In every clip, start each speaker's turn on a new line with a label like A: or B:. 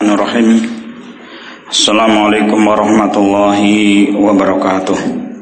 A: Bismillahirrahmanirrahim. Assalamualaikum warahmatullahi wabarakatuh.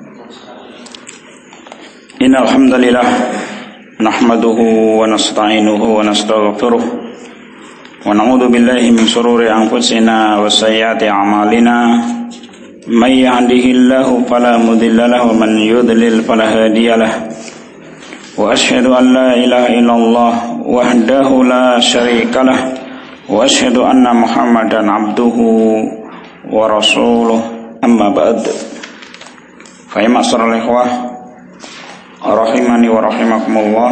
A: Innal hamdalillah nahmaduhu wa nasta'inuhu wa nastaghfiruh wa na'udzu billahi min shururi anfusina wa sayyiati a'malina. May yahdihillahu fala mudilla lahu wa man yudlil fala hadiya lahu. Wa asyhadu an la ilaha illallah wahdahu la syarika lahu wa asyhadu anna Muhammadan abduhu wa rasuluh. Amma ba'd. Fa ya ma'asyiral ikhwah rahimani wa rahimakumullah.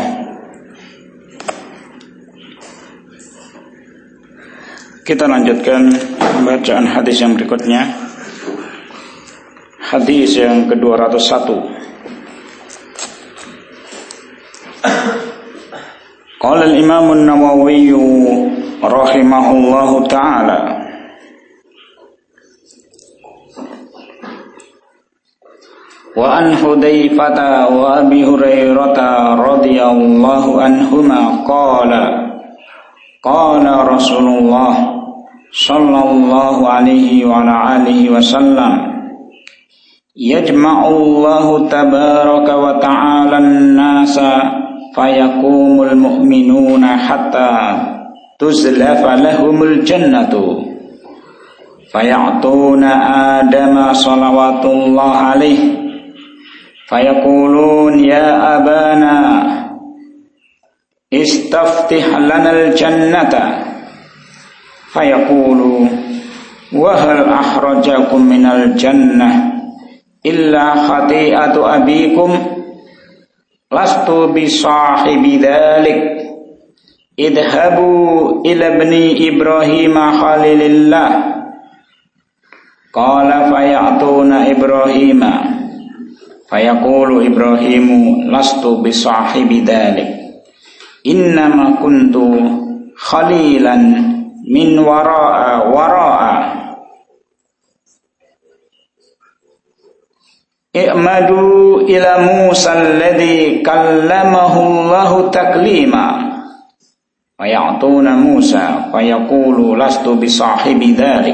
A: Kita lanjutkan bacaan hadis yang berikutnya. Hadis yang ke-201. Qala al-Imam an-Nawawi rahimahullahu ta'ala, wa an Hudzaifah wa Abi Hurairah radhiyallahu anhuma qala Rasulullah sallallahu alaihi wa ala alihi wasallam, yajma'ullahu tabaraka wa ta'ala an-nasa fayakumul mu'minuna hatta tuzlafa lahumul jannatu faya'tuna adama salawatullah alaihi fayaqulun ya abana istaftih lanal jannata fayaqulu wa hal ahrajakum minal jannah illa khati'atu abikum lastu bisahibi dhalik idhabu ila ibni Ibrahim khalilillah qala fayatuna Ibrahim fayaqulu Ibrahimu lastu bisahibi dhalik innama kuntu khalilan min wara'a i'madu ila Musa alladhi kallamahu Allahu taklima wa ya'tuna Musa fa yaqulu lastu bi sahibi dhalik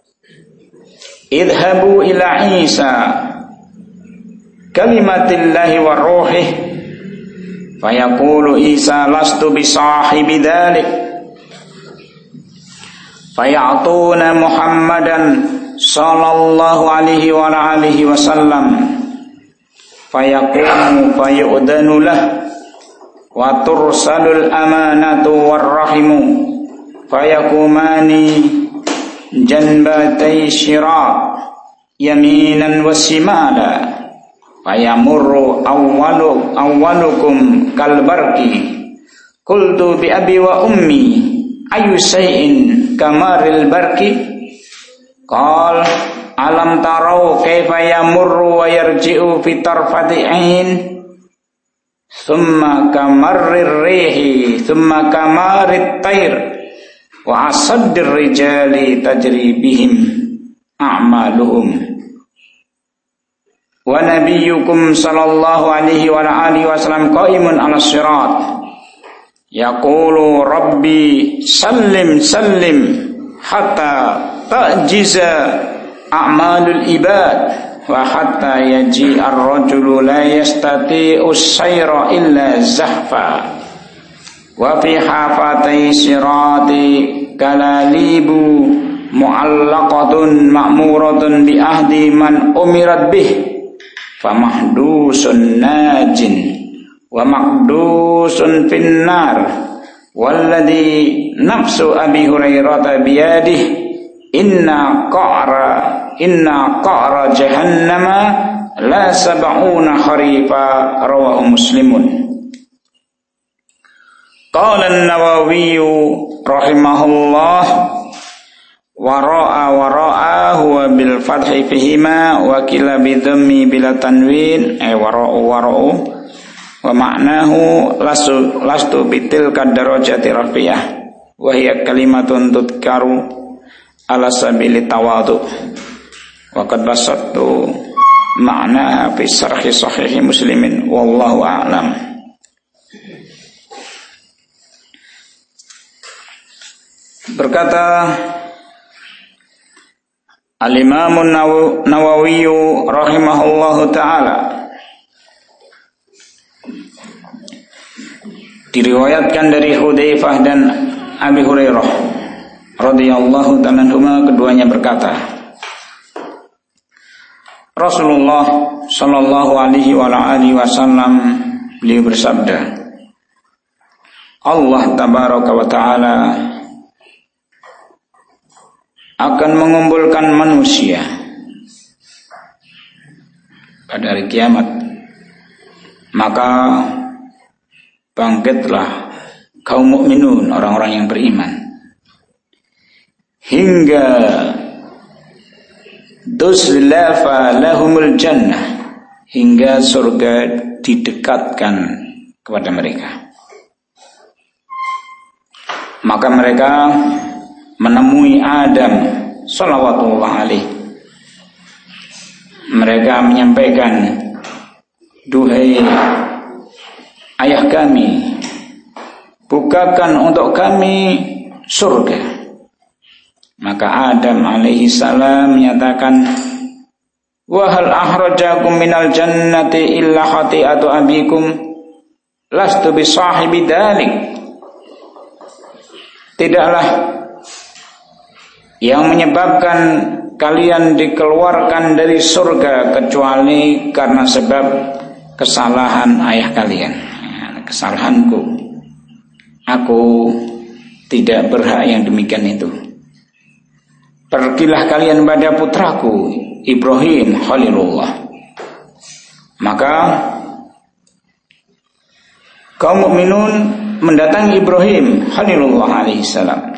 A: idhabu ila Isa kalimatillahi wa ruhih fa yaqulu Isa lastu bi sahibi dhalik fa ya'tuna Muhammadan sallallahu alaihi wa alihi wasallam fayaqumu fayu'danu lah wa tursalul amanatu warrahimu fayakumani janbatay syira yaminan wasimala fayamurru awwalukum kalbarki qultu bi abi wa ummi ayu shay'in kamaril barki qal alam tarau kaifa yamurru wa yarji'u fi tarfati ain thumma kamarrir rihi thumma kamarit tayr wa asaddir rijali tajri bihim a'maluhum wa nabiyyukum sallallahu alaihi wa alihi wasallam qaimun 'ala sirat yaqulu rabbi sallim sallim hatta ta'jiza a'malul ibad wa hatta yaji ar-rajulu la yastati'u as-sayra illa zahfa wa fi hafatay sirati kalalibu mu'allaqatun ma'muratun bi ahdi man umirat bih famahdusun najin wa maqdusun finnar walladhi nafsu Abi Hurairah biyadihi inna qa'ra jahannama la sab'una kharifa rawahu Muslimun. Qala an-Nawawi rahimahullah wara'a huwa bil fathi fihima wa kila bi dhammi bila tanwin wara'u wa ma'nahu lastu bitil kadarajati rafiyah wa hiya kalimatun tudkaru ala sabili tawadu wa qad basattu ma'na fi syarhi sahih Muslimin wallahu a'lam.
B: Berkata
A: Al-Imam Nawawi rahimahullahu ta'ala diriwayatkan dari Hudzaifah dan Abi Hurairah radhiyallahu ta'ala anhuma, keduanya berkata, Rasulullah sallallahu alaihi wa alihi wasallam beliau bersabda, Allah tabaraka wa ta'ala akan mengumpulkan manusia pada hari kiamat, maka bangkitlah kaum mukminun, orang-orang yang beriman, hingga tuslafa lahumul jannah, hingga surga didekatkan kepada mereka. Maka mereka menemui Adam salawatullah alaih. Mereka menyampaikan, duhai ayah kami, bukakan untuk kami surga. Maka Adam alaihi salam menyatakan, wa hal ahrajakum minal jannati illa khati'atu abikum lastu bisahibi dzalik. Tidaklah yang menyebabkan kalian dikeluarkan dari surga kecuali karena sebab kesalahan ayah kalian, kesalahanku. Aku tidak berhak yang demikian itu. Pergilah kalian pada putraku Ibrahim Khalilullah. Maka kaum mukminun mendatangi Ibrahim Khalilullah alaihissalam,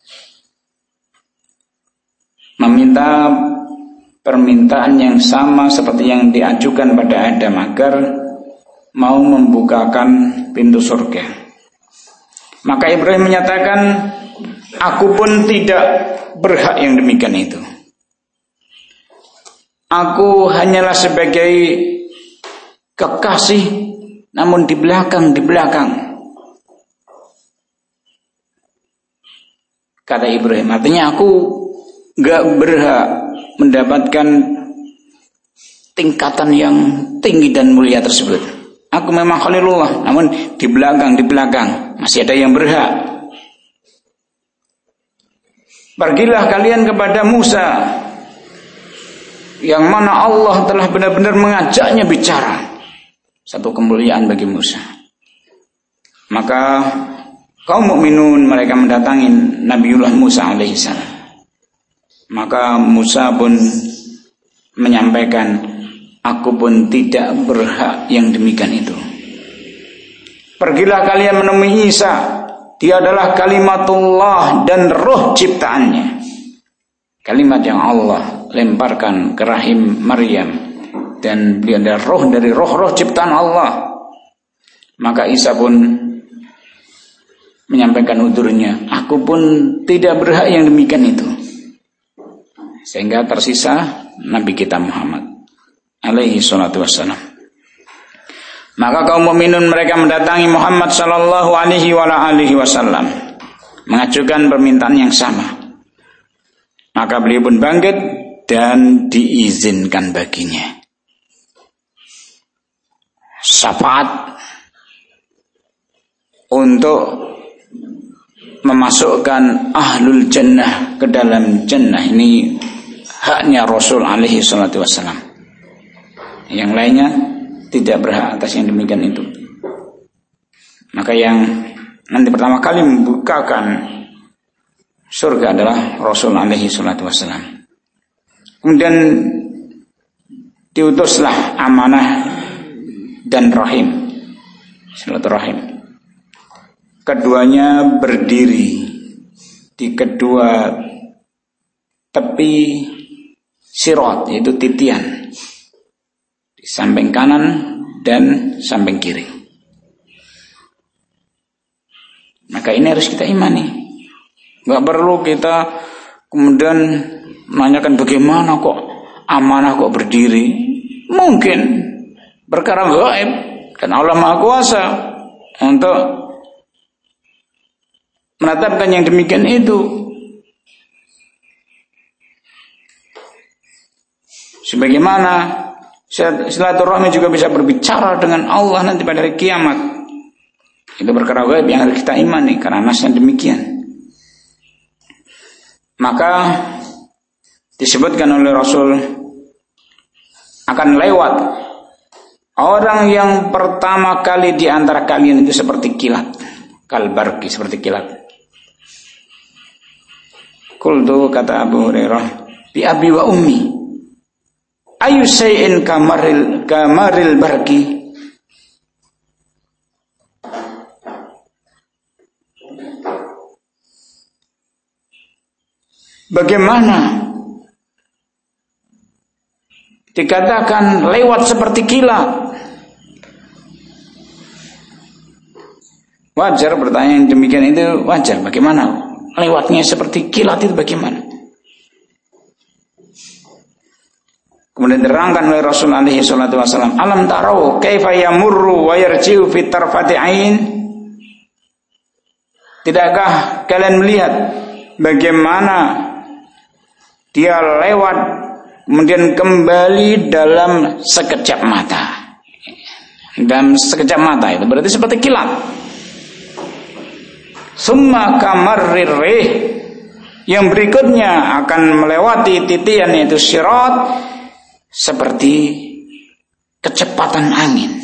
A: meminta permintaan yang sama seperti yang diajukan pada Adam, agar mau membukakan pintu surga. Maka Ibrahim menyatakan, aku pun tidak berhak yang demikian itu. Aku hanyalah sebagai kekasih, namun di belakang. Kata Ibrahim, artinya aku gak berhak mendapatkan tingkatan yang tinggi dan mulia tersebut. Aku memang Khalilullah, namun di belakang masih ada yang berhak. Pergilah kalian kepada Musa, yang mana Allah telah benar-benar mengajaknya bicara. Satu kemuliaan bagi Musa. Maka kaum mukminun mereka mendatangi Nabiullah Musa alaihissalam. Maka Musa pun menyampaikan, aku pun tidak berhak yang demikian itu. Pergilah kalian menemui Isa, dia adalah kalimatullah dan roh ciptaannya. Kalimat yang Allah lemparkan ke rahim Maryam, dan beliau adalah roh dari roh-roh ciptaan Allah. Maka Isa pun menyampaikan udurnya, aku pun tidak berhak yang demikian itu. Sehingga tersisa Nabi kita Muhammad alaihi salatu wassalam. Maka kaum mukminun mereka mendatangi Muhammad sallallahu alaihi wasallam, mengajukan permintaan yang sama. Maka beliau pun bangkit dan diizinkan baginya syafaat untuk memasukkan ahlul jannah ke dalam jannah. Ini haknya Rasul alaihi salatu wassalam. Yang lainnya tidak berhak atas yang demikian itu. Maka yang nanti pertama kali membukakan surga adalah Rasul alaihi salatu wassalam. Kemudian diutuslah amanah dan rahim, silaturahim. Keduanya berdiri di kedua tepi sirat, yaitu titian, di samping kanan dan samping kiri. Maka ini harus kita imani. Gak perlu kita kemudian menanyakan bagaimana kok amanah kok berdiri. Mungkin perkara gaib, dan Allah Maha Kuasa untuk menetapkan yang demikian itu. Sebagaimana silaturahmi juga bisa berbicara dengan Allah nanti pada hari kiamat. Itu perkara gaib yang harus kita imani karena nasnya demikian. Maka disebutkan oleh Rasul akan lewat orang yang pertama kali di antara kalian itu seperti kilat, kalbarki, seperti kilat. Qultu, kata Abu Hurairah, bi abi wa ummi, ayu shay'in kamaril barki. Bagaimana dikatakan lewat seperti kilat? Wajar pertanyaan demikian itu wajar. Bagaimana lewatnya seperti kilat itu bagaimana? Kemudian diterangkan oleh Rasul alaihi salatu wasallam, alam tarau kaifa yamurru wa yarji'u fi tarfati ain. Tidakkah kalian melihat bagaimana dia lewat kemudian kembali dalam sekejap mata. Dalam sekejap mata itu berarti seperti kilat. Summa kamarrir rih, yang berikutnya akan melewati titian yaitu sirat seperti kecepatan angin.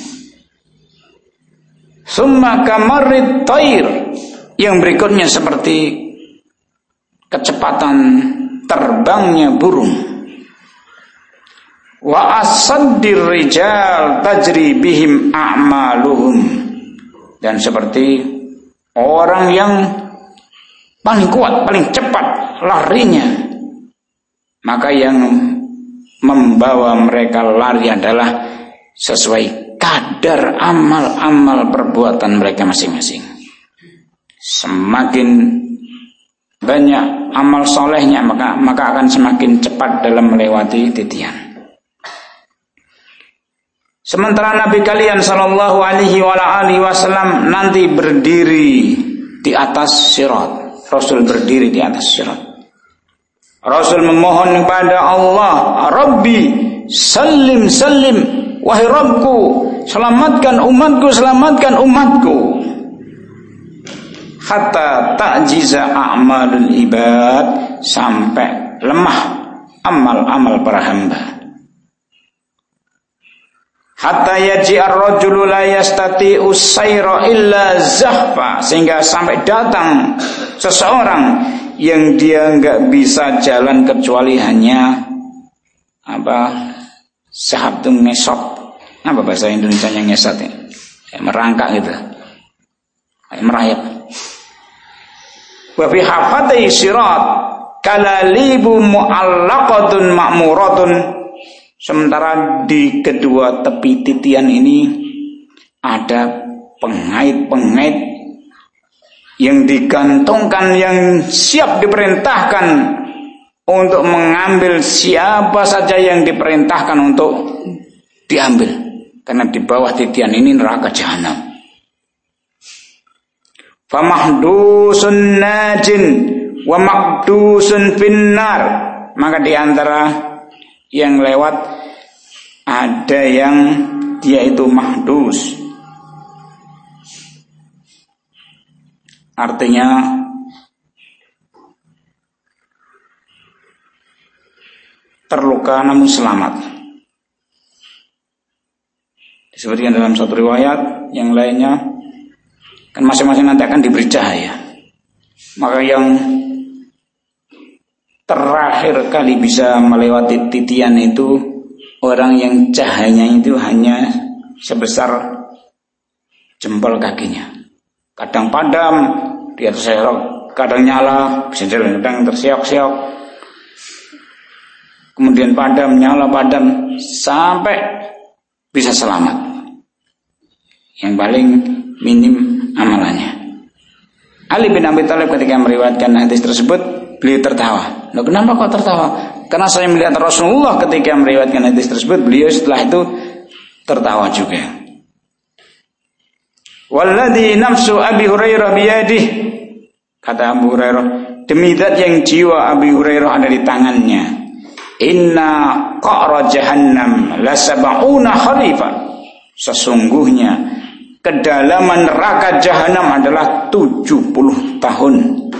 A: Summa kamarrit thair, yang berikutnya seperti kecepatan terbangnya burung. Wa asaddir rijal tajri bihim a'maluhum, dan seperti orang yang paling kuat, paling cepat larinya, maka yang membawa mereka lari adalah sesuai kadar amal-amal perbuatan mereka masing-masing. Semakin banyak amal solehnya, maka akan semakin cepat dalam melewati titian. Sementara Nabi kalian sallallahu alaihi wasallam nanti berdiri di atas sirat. Rasul berdiri di atas sirat. Rasul memohon kepada Allah, Rabbi salim salim, wahai Rabbku, selamatkan umatku, selamatkan umatku. Hatta ta'jiza a'malul ibad, sampai lemah amal-amal para hamba. Hatta yaji'ar rajulu la yastati'u sayra illa zahfa, sehingga sampai datang seseorang yang dia enggak bisa jalan kecuali hanya sahab itu ngesot. Apa bahasa Indonesianya ngesot ya? Merangkak gitu. Merayap. Wa fi hafatai sirat kalalibu mu'allaqatun ma'muratun, sementara di kedua tepi titian ini ada pengait-pengait yang digantungkan, yang siap diperintahkan untuk mengambil siapa saja yang diperintahkan untuk diambil, karena di bawah titian ini neraka jahanam. Famahdusun najin wa makdusun finnar, maka di antara yang lewat ada yang dia itu mahdus, artinya terluka namun selamat. Disebutkan dalam satu riwayat, yang lainnya kan masing-masing nanti akan diberi cahaya. Maka yang terakhir kali bisa melewati titian itu orang yang cahayanya itu hanya sebesar jempol kakinya. Kadang padam, dia terseok, kadang nyala, kadang terseok-seok, kemudian padam, nyala, padam, sampai bisa selamat. Yang paling minim amalannya. Ali bin Abi Thalib ketika meriwayatkan hadis tersebut, beliau tertawa. Loh, kenapa kok tertawa? Karena saya melihat Rasulullah ketika meriwayatkan hadis tersebut, beliau setelah itu tertawa juga. Walladzi nafsu Abi Hurairah biyadih, kata Abu Hurairah, demi zat yang jiwa Abi Hurairah ada di tangannya. Inna qa'ra jahannam la sab'una kharifa. Sesungguhnya kedalaman neraka jahanam adalah 70 tahun.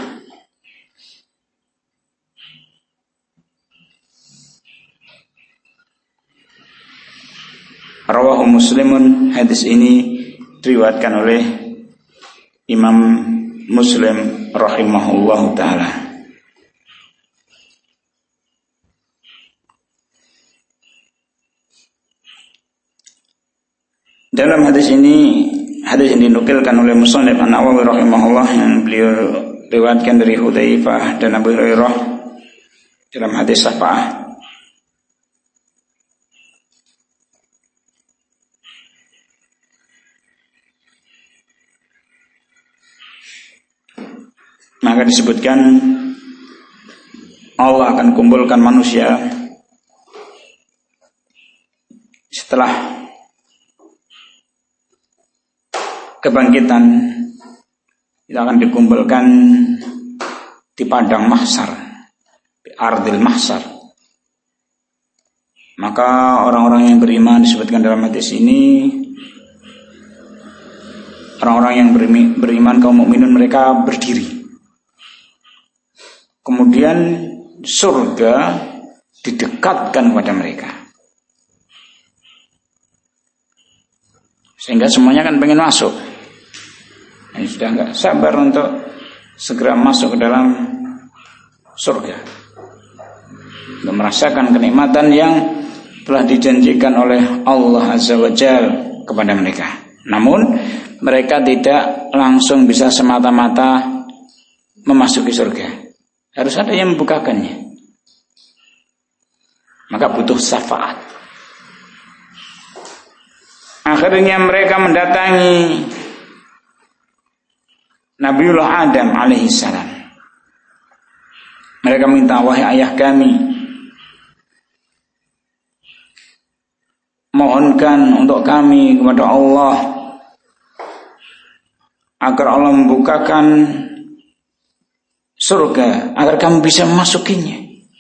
A: Rawahu Muslimun. Hadis ini diriwayatkan oleh Imam Muslim rahimahullahu taala. Dalam hadis ini dinukilkan oleh Musannif An-Nawawi rahimahullah yang beliau riwayatkan dari Hudzaifah dan Abu Hurairah dalam hadis Syafa'ah. Maka disebutkan Allah akan kumpulkan manusia setelah kebangkitan, itu akan dikumpulkan di padang mahsyar, di ardil mahsyar. Maka orang-orang yang beriman disebutkan dalam hadis ini, orang-orang yang beriman kaum mukminun, mereka berdiri. Kemudian surga didekatkan kepada mereka, sehingga semuanya kan pengen masuk. Ini sudah enggak sabar untuk segera masuk ke dalam surga, untuk merasakan kenikmatan yang telah dijanjikan oleh Allah Azza wa Jalla kepada mereka. Namun mereka tidak langsung bisa semata-mata memasuki surga, harus ada yang membukakannya. Maka butuh syafaat. Akhirnya mereka mendatangi Nabiullah Adam alaihissalam. Mereka minta, wahai ayah kami, mohonkan untuk kami kepada Allah agar Allah membukakan surga, agar kami bisa memasukinya.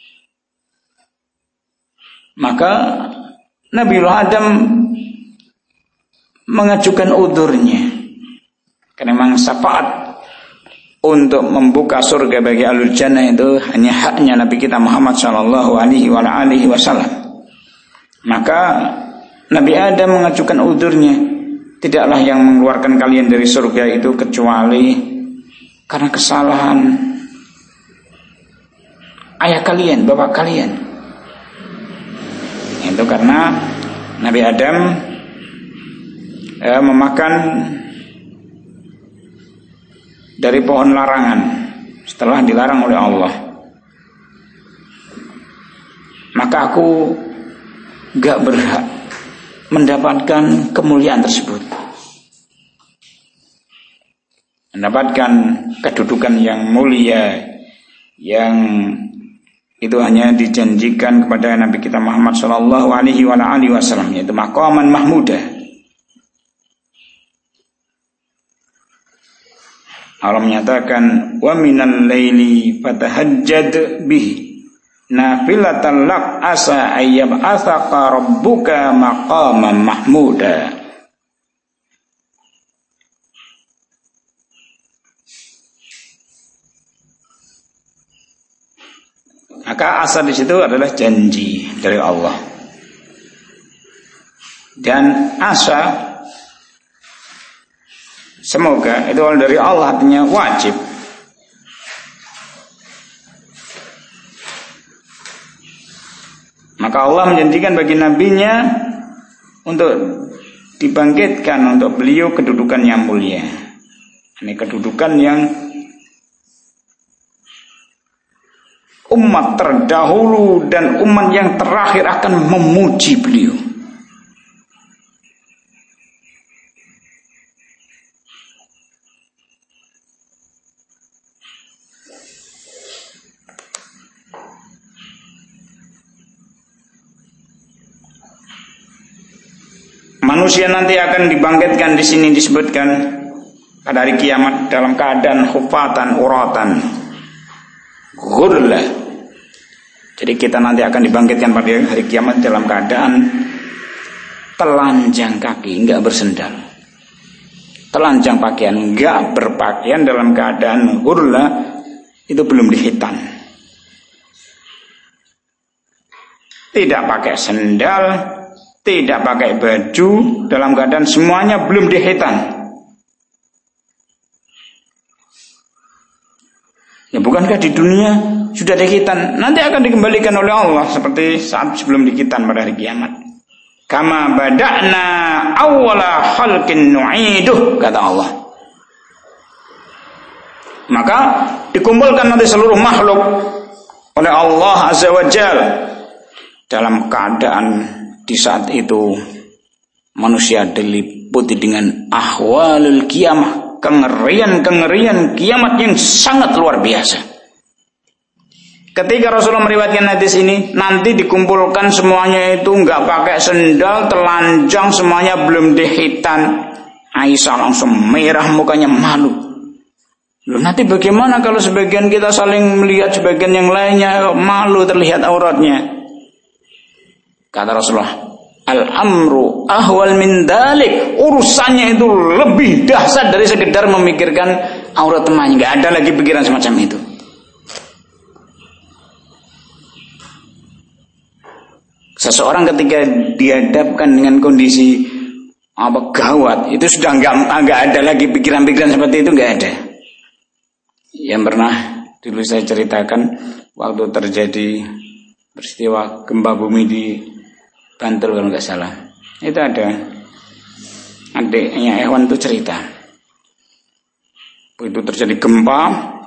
A: Maka Nabiullah Adam mengajukan udurnya, karena memang syafaat untuk membuka surga bagi ahlul jannah itu hanya haknya Nabi kita Muhammad sallallahu alaihi wasallam. Maka Nabi Adam mengajukan udurnya, tidaklah yang mengeluarkan kalian dari surga itu kecuali karena kesalahan ayah kalian, bapak kalian. Itu karena Nabi Adam memakan dari pohon larangan setelah dilarang oleh Allah. Maka aku gak berhak mendapatkan kemuliaan tersebut, mendapatkan kedudukan yang mulia yang itu hanya dijanjikan kepada Nabi kita Muhammad sallallahu alaihi wasallam, yaitu maqaman mahmudah. Allah menyatakan, wa minal laili fatahajjad bihi nafilatan lak asa ayyab asaka rabbuka maqaman mahmuda. Maka asa di situ adalah janji dari Allah. Dan asa, semoga, itu dari Allah, artinya wajib. Maka Allah menjanjikan bagi nabinya untuk dibangkitkan untuk beliau kedudukan yang mulia. Ini kedudukan yang umat terdahulu dan umat yang terakhir akan memuji beliau. Manusia nanti akan dibangkitkan, di sini disebutkan pada hari kiamat dalam keadaan khufatan uratan ghurla, Jadi kita nanti akan dibangkitkan pada hari kiamat dalam keadaan telanjang kaki, enggak bersendal. Telanjang pakaian, enggak berpakaian, dalam keadaan hurla, itu belum dihitan. Tidak pakai sendal, tidak pakai baju, dalam keadaan semuanya belum dihitan. Ya bukankah di dunia sudah dihitan, nanti akan dikembalikan oleh Allah seperti saat sebelum dihitan pada hari kiamat. Kama bada'na awwala khalqin nu'iduh, kata Allah. Maka dikumpulkan nanti seluruh makhluk oleh Allah Azza wa Jalla dalam keadaan di saat itu manusia diliputi dengan ahwalul kiamah, kengerian kiamat yang sangat luar biasa. Ketika Rasulullah meriwayatkan hadis ini, nanti dikumpulkan semuanya itu enggak pakai sendal, telanjang, semuanya belum dihitan. Aisyah langsung merah mukanya, malu. Loh, nanti bagaimana kalau sebagian kita saling melihat sebagian yang lainnya, malu terlihat auratnya? Kata Rasulullah, al-amru ahwal min dalik. Urusannya itu lebih dahsyat dari sekedar memikirkan aurat temannya. Enggak ada lagi pikiran semacam itu. Seseorang ketika dihadapkan dengan kondisi gawat, itu sudah enggak ada lagi pikiran-pikiran seperti itu, enggak ada. Yang pernah dulu saya ceritakan waktu terjadi peristiwa gempa bumi di Bantul kalau nggak salah, itu ada adiknya Ewan itu cerita, itu terjadi gempa,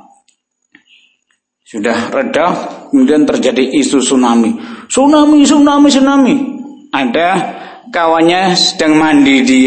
A: sudah reda, kemudian terjadi isu tsunami. Ada kawannya sedang mandi di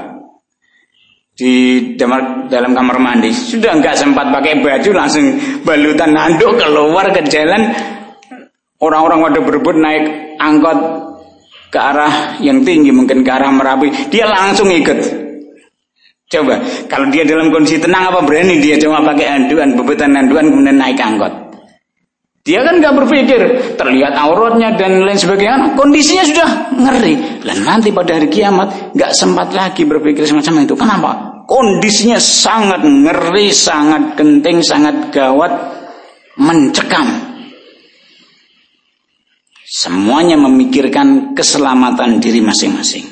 A: dalam kamar mandi, sudah nggak sempat pakai baju, langsung balutan handuk keluar ke jalan. Orang-orang pada berebut naik angkot ke arah yang tinggi, mungkin ke arah Merapi, dia langsung ikut. Coba, kalau dia dalam kondisi tenang apa berani dia cuma pakai handuan, bebetan handuan kemudian naik angkot? Dia kan gak berpikir, terlihat auratnya dan lain sebagainya, kondisinya sudah ngeri. Dan nanti pada hari kiamat gak sempat lagi berpikir semacam itu. Kenapa? Kondisinya sangat ngeri, sangat genting, sangat gawat, mencekam. Semuanya memikirkan keselamatan diri masing-masing.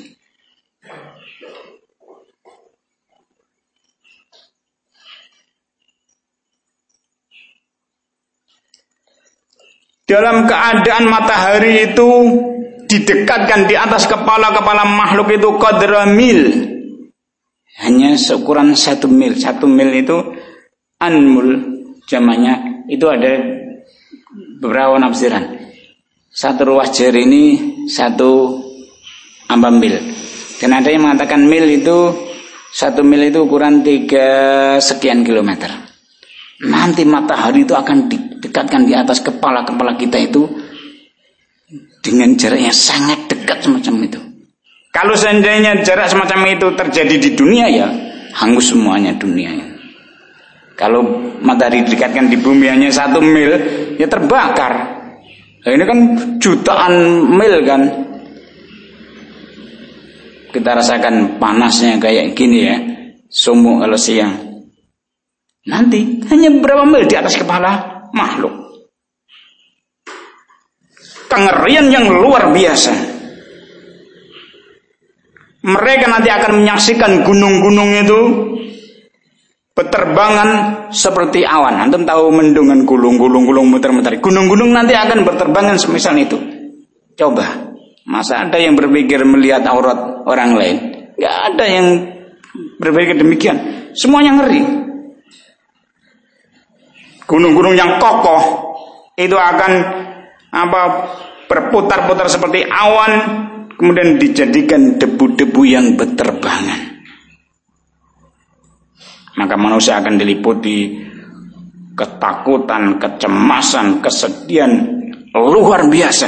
A: Dalam keadaan matahari itu didekatkan di atas kepala-kepala makhluk itu qadra mil. Hanya seukuran 1 mil. 1 mil itu anmul jamannya, itu ada beberapa penafsiran. 1 ruas jari ini 1 mil. Dan ada yang mengatakan mil itu 1 mil itu ukuran 3 sekian kilometer. Nanti matahari itu akan didekatkan di atas kepala-kepala kita itu dengan jarak yang sangat dekat semacam itu. Kalau seandainya jarak semacam itu terjadi di dunia, ya hangus semuanya dunia. Kalau matahari didekatkan di bumi hanya 1 mil, ya terbakar. Nah, ini kan jutaan mil kan. Kita rasakan panasnya kayak gini ya, sumuk kalau siang. Nanti hanya berapa mil di atas kepala makhluk. Kengerian yang luar biasa. Mereka nanti akan menyaksikan gunung-gunung itu berterbangan seperti awan. Antum tahu mendungan gulung-gulung muter-muter. Gunung-gunung nanti akan berterbangan semisal itu. Coba, masa ada yang berpikir melihat aurat orang lain? Gak ada yang berpikir demikian. Semuanya ngeri. Gunung-gunung yang kokoh itu akan berputar-putar seperti awan, kemudian dijadikan debu-debu yang berterbangan. Maka manusia akan diliputi ketakutan, kecemasan, kesedihan luar biasa.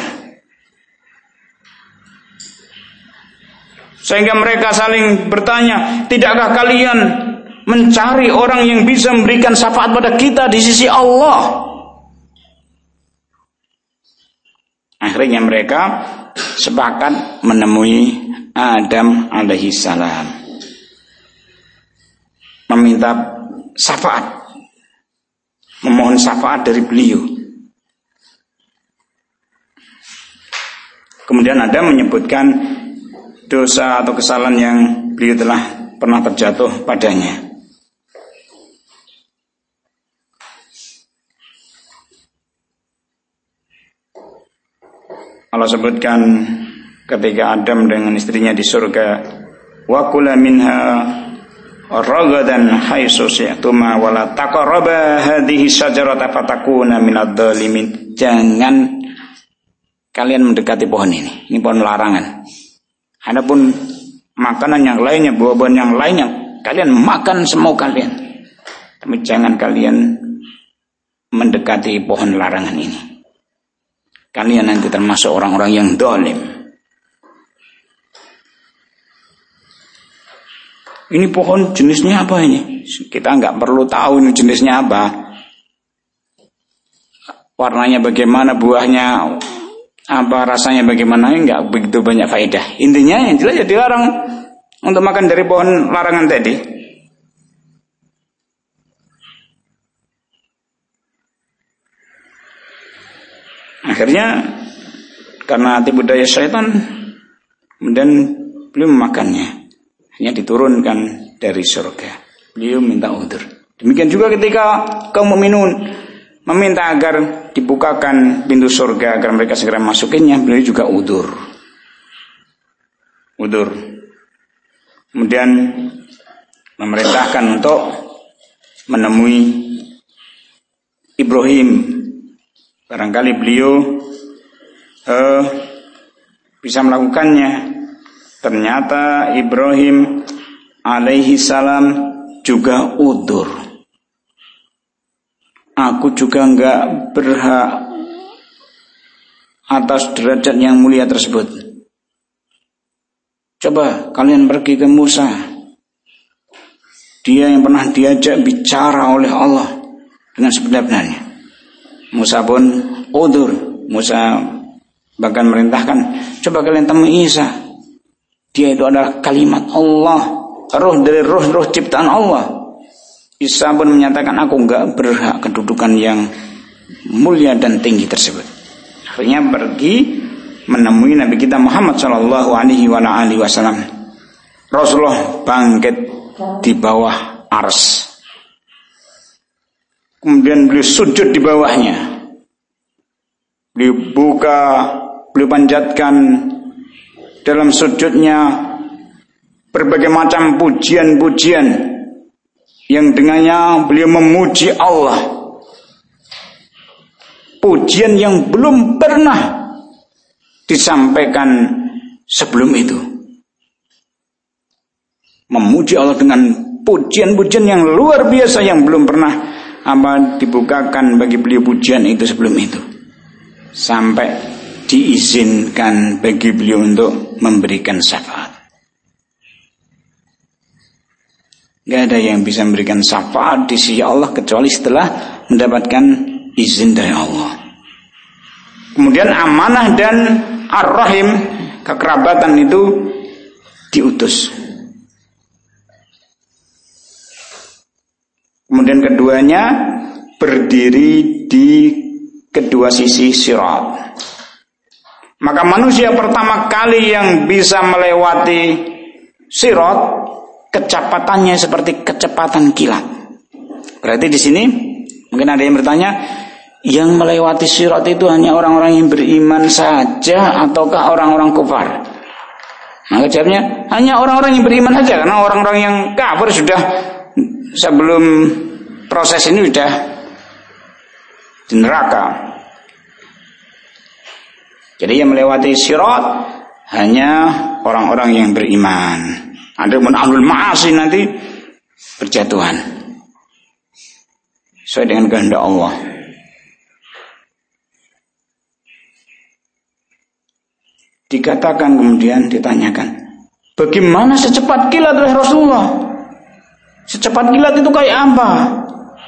A: Sehingga mereka saling bertanya, tidakkah kalian mencari orang yang bisa memberikan syafaat pada kita di sisi Allah? Akhirnya mereka sepakat menemui Adam alaihi salam, meminta syafaat, memohon syafaat dari beliau. Kemudian Adam menyebutkan dosa atau kesalahan yang beliau telah pernah terjatuh padanya. Allah sebutkan ketika Adam dengan istrinya di surga, wa kula minha ragadan haitsu syi'tuma wa la taqraba hadhihi syajarata fatakuna minadh dhalimin. Jangan kalian mendekati pohon ini. Ini pohon larangan. Adapun makanan yang lainnya, buah-buahan yang lainnya, kalian makan semau kalian. Tapi jangan kalian mendekati pohon larangan ini. Kalian nanti termasuk orang-orang yang zalim. Ini pohon jenisnya apa ini? Kita nggak perlu tahu ini jenisnya apa. Warnanya bagaimana, buahnya apa, rasanya bagaimana, enggak begitu banyak faedah. Intinya yang jelas ya dilarang untuk makan dari pohon larangan tadi. Akhirnya karena tipu daya syaitan, kemudian beliau memakannya. Hanya diturunkan dari surga. Beliau minta udzur. Demikian juga ketika kaum mukminun meminta agar dibukakan pintu surga agar mereka segera masukinnya, beliau juga udzur. Kemudian memerintahkan untuk menemui Ibrahim. Barangkali beliau bisa melakukannya. Ternyata Ibrahim alaihi salam juga udzur. Aku juga enggak berhak atas derajat yang mulia tersebut. Coba kalian pergi ke Musa. Dia yang pernah diajak bicara oleh Allah dengan sebenar-benarnya. Musa pun udzur. Musa bahkan merintahkan, coba kalian temui Isa. Dia itu adalah kalimat Allah, roh dari roh ciptaan Allah. Isa pun menyatakan, aku enggak berhak kedudukan yang mulia dan tinggi tersebut. Akhirnya pergi menemui Nabi kita Muhammad sallallahu alaihi wasallam. Rasulullah bangkit di bawah ars. Kemudian beliau sujud di bawahnya. Beliau buka, beliau panjatkan dalam sujudnya berbagai macam pujian-pujian yang dengannya beliau memuji Allah. Pujian yang belum pernah disampaikan sebelum itu. Memuji Allah dengan pujian-pujian yang luar biasa yang belum pernah dibukakan bagi beliau pujian itu sebelum itu. Sampai diizinkan bagi beliau untuk memberikan syafaat. Gak ada yang bisa memberikan syafaat di sisi Allah kecuali setelah mendapatkan izin dari Allah. Kemudian amanah dan ar-rahim, kekerabatan itu diutus. Kemudian keduanya berdiri di kedua sisi sirat. Maka manusia pertama kali yang bisa melewati sirat, kecepatannya seperti kecepatan kilat. Berarti di sini mungkin ada yang bertanya, yang melewati sirat itu hanya orang-orang yang beriman saja ataukah orang-orang kufar? Maka jawabnya hanya orang-orang yang beriman saja, karena orang-orang yang kafir sudah sebelum proses ini sudah di neraka. Jadi yang melewati sirat hanya orang-orang yang beriman. Adapun ahlul ma'asi nanti berjatuhan sesuai dengan kehendak Allah. Dikatakan kemudian ditanyakan, bagaimana secepat kilat oleh Rasulullah? Secepat kilat itu kayak apa?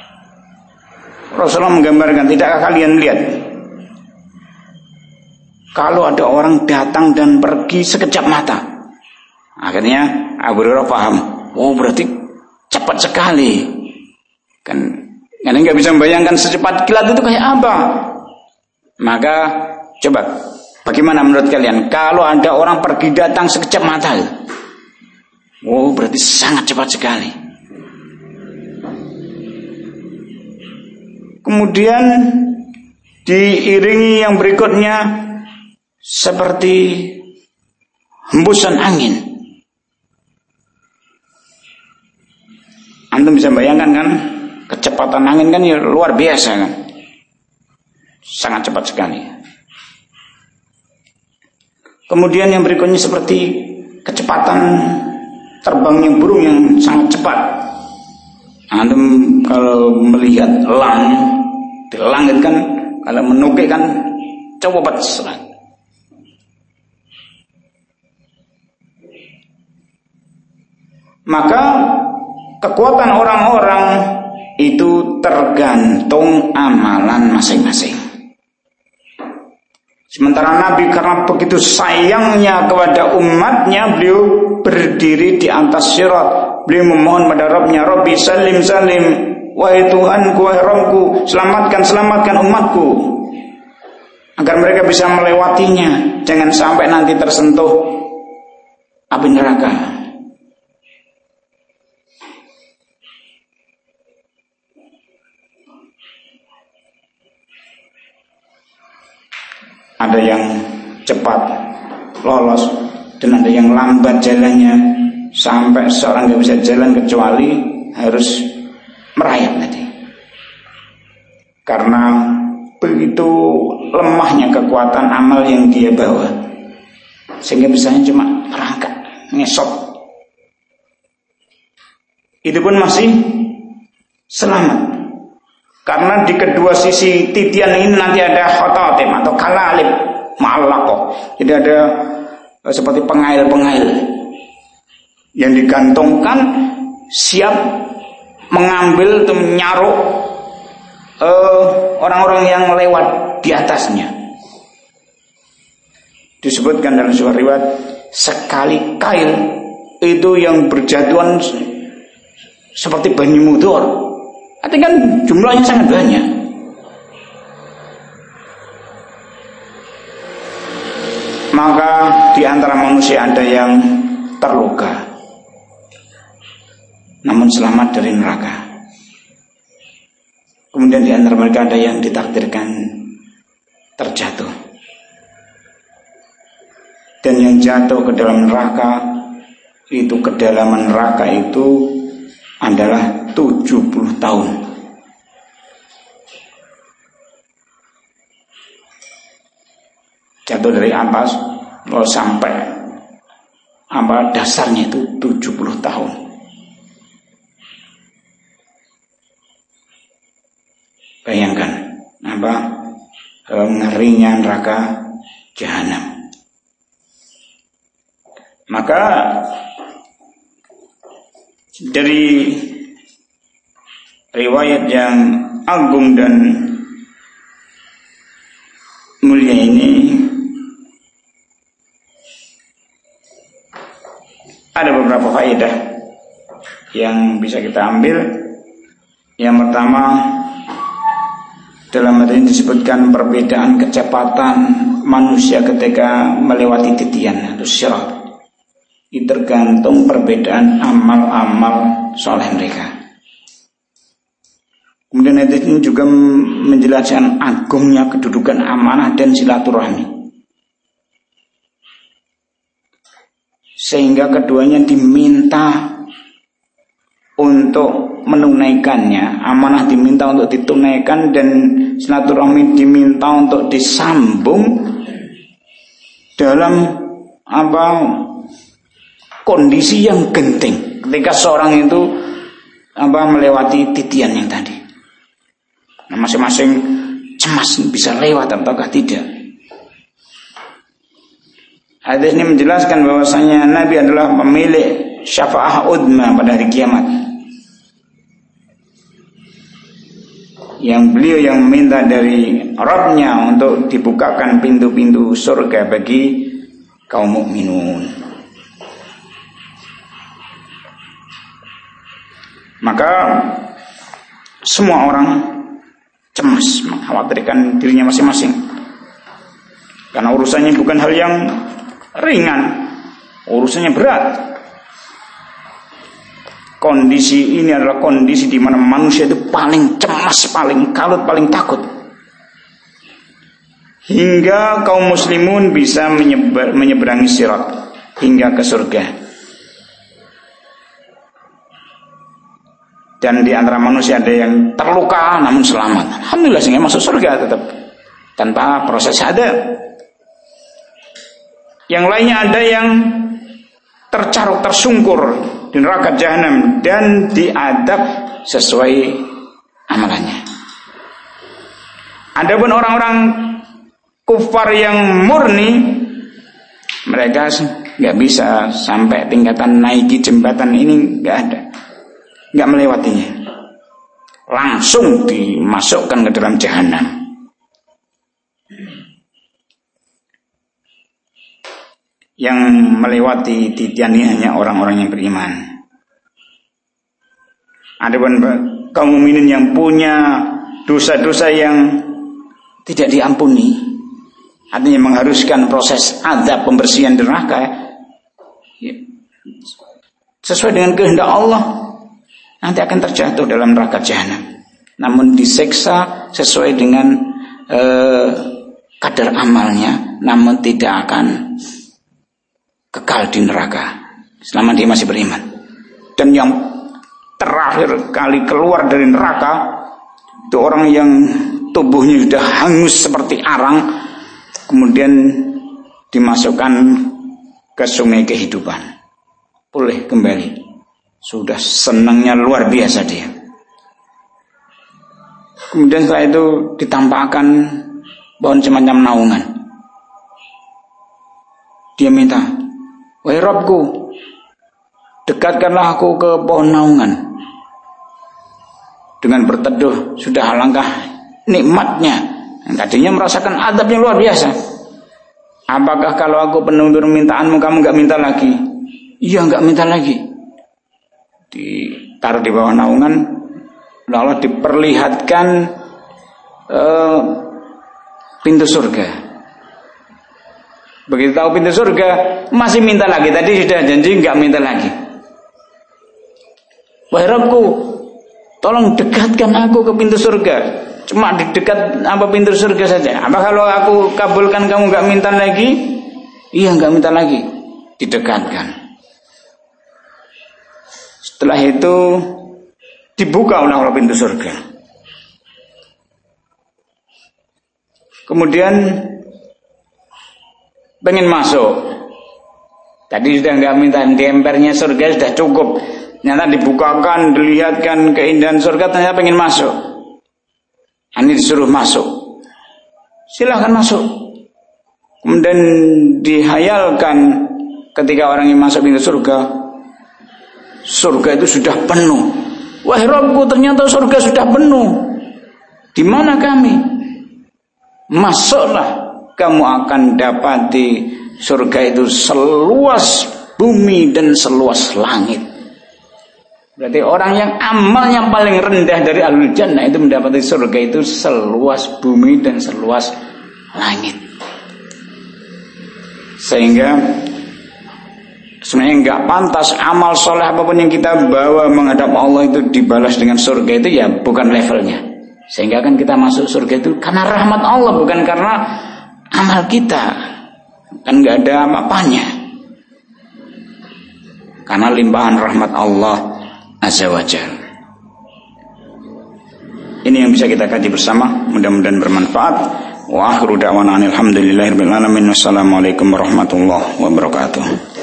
A: Rasulullah menggambarkan, tidakkah kalian lihat kalau ada orang datang dan pergi sekejap mata. Akhirnya Abu Hurairah paham, oh berarti cepat sekali. Kan nggak bisa membayangkan secepat kilat itu kayak apa. Maka coba, bagaimana menurut kalian kalau ada orang pergi datang sekejap mata? Oh berarti sangat cepat sekali. Kemudian diiringi yang berikutnya seperti hembusan angin. Antum bisa bayangkan kan, kecepatan angin kan ya luar biasa kan, sangat cepat sekali. Kemudian yang berikutnya seperti kecepatan terbangnya burung yang sangat cepat. Antum kalau melihat elang di langit kan, kalau menukik kan cepat sekali. Maka kekuatan orang-orang itu tergantung amalan masing-masing. Sementara Nabi karena begitu sayangnya kepada umatnya, beliau berdiri di atas sirat. Beliau memohon pada Rabbnya, Rabbi salim salim, wahai Tuhanku, wahai Rabbku, selamatkan umatku, agar mereka bisa melewatinya, jangan sampai nanti tersentuh api neraka. Ada yang cepat lolos dan ada yang lambat jalannya, sampai seorang tidak bisa jalan kecuali harus merayap tadi. Karena begitu lemahnya kekuatan amal yang dia bawa, sehingga bisanya cuma merangkak, ngesot. Itu pun masih selamat. Karena di kedua sisi titian ini nanti ada khotatim atau kalalib ma'allaqah. Jadi ada seperti pengail-pengail yang digantungkan siap mengambil atau menyaruk orang-orang yang lewat di atasnya. Disebutkan dalam sebuah riwayat, sekali kail itu yang berjatuhan seperti Bani Mudhor. Artinya kan jumlahnya sangat banyak. Maka di antara manusia ada yang terluka, namun selamat dari neraka. Kemudian di antara mereka ada yang ditakdirkan terjatuh. Dan yang jatuh ke dalam neraka, itu kedalaman neraka itu adalah 70 tahun. Jatuh dari atas lalu sampai dasarnya itu 70 tahun. Bayangkan ngerinya neraka jahanam. Maka dari riwayat yang agung dan mulia ini ada beberapa faedah yang bisa kita ambil. Yang pertama, dalam hadis ini disebutkan perbedaan kecepatan manusia ketika melewati titian atau sirat. Itu tergantung perbedaan amal-amal soleh mereka. Kemudian hadis ini juga menjelaskan agungnya kedudukan amanah dan silaturahmi, sehingga keduanya diminta untuk menunaikannya. Amanah diminta untuk ditunaikan dan silaturahmi diminta untuk disambung dalam kondisi yang genting ketika seorang itu melewati titian yang tadi. Nah, masing-masing cemas bisa lewat ataukah tidak. Hadis ini menjelaskan bahwasanya Nabi adalah pemilik syafaah udma pada hari kiamat. yang beliau yang meminta dari Rabb-Nya untuk dibukakan pintu-pintu surga bagi kaum mukminun. Maka semua orang cemas, mengkhawatirkan dirinya masing-masing, karena urusannya bukan hal yang ringan, urusannya berat. Kondisi ini adalah kondisi di mana manusia itu paling cemas, paling kalut, paling takut. Hingga kaum muslimun bisa menyeberangi sirat hingga ke surga. Dan di antara manusia ada yang terluka namun selamat. Alhamdulillah, sehingga masuk surga tetap tanpa proses ada. Yang lainnya ada yang tercaruk, tersungkur di neraka jahanam dan diadab sesuai amalannya. Adapun orang-orang kufar yang murni, mereka nggak bisa sampai tingkatan naiki jembatan ini, nggak ada, nggak melewatinya, langsung dimasukkan ke dalam jahanam. Yang melewati titian ini hanya orang-orang yang beriman. Adapun kaum mukminin yang punya dosa-dosa yang tidak diampuni, artinya mengharuskan proses azab pembersihan neraka, ya, sesuai dengan kehendak Allah, nanti akan terjatuh dalam neraka jahanam. Namun disiksa sesuai dengan kadar amalnya, namun tidak akan kekal di neraka selama dia masih beriman. Dan yang terakhir kali keluar dari neraka itu orang yang tubuhnya sudah hangus seperti arang, kemudian dimasukkan ke sungai kehidupan, pulih kembali, sudah senangnya luar biasa dia. Kemudian setelah itu ditampakkan pohon semacam naungan. Dia minta, wahai Rabbku, dekatkanlah aku ke pohon naungan. Dengan berteduh, sudah alangkah nikmatnya. Tadinya merasakan adab yang luar biasa. Apakah kalau aku penuh permintaanmu, kamu gak minta lagi? Iya, gak minta lagi. Ditaruh di bawah naungan, lalu diperlihatkan pintu surga. Begitu tahu pintu surga, masih minta lagi. Tadi sudah janji gak minta lagi. Wahai Rabbku, tolong dekatkan aku ke pintu surga. Cuma di dekat pintu surga saja. Apa kalau aku kabulkan kamu gak minta lagi? Iya, gak minta lagi. Didekatkan. Setelah itu dibuka oleh pintu surga. Kemudian pengen masuk. Tadi sudah gak minta, di empernya surga sudah cukup. Ternyata dibukakan, dilihatkan keindahan surga, ternyata pengen masuk. Ini disuruh masuk. Silahkan masuk. Kemudian dihayalkan ketika orang yang masuk pintu surga, surga itu sudah penuh. Wahai Rabbku, ternyata surga sudah penuh. Di mana kami? Masuklah, kamu akan dapati surga itu seluas bumi dan seluas langit. Berarti orang yang amalnya paling rendah dari ahlul jannah itu mendapati surga itu seluas bumi dan seluas langit. Sehingga sebenarnya enggak pantas amal soleh apapun yang kita bawa menghadap Allah itu dibalas dengan surga, itu ya bukan levelnya. Sehingga kan kita masuk surga itu karena rahmat Allah, bukan karena amal kita. Kan enggak ada apa-apanya. Karena limpahan rahmat Allah Azza wa Jalla. Ini yang bisa kita kaji bersama, mudah-mudahan bermanfaat. Wa akhiru da'wana alhamdulillahirabbil alamin. Wassalamualaikum warahmatullahi wabarakatuh.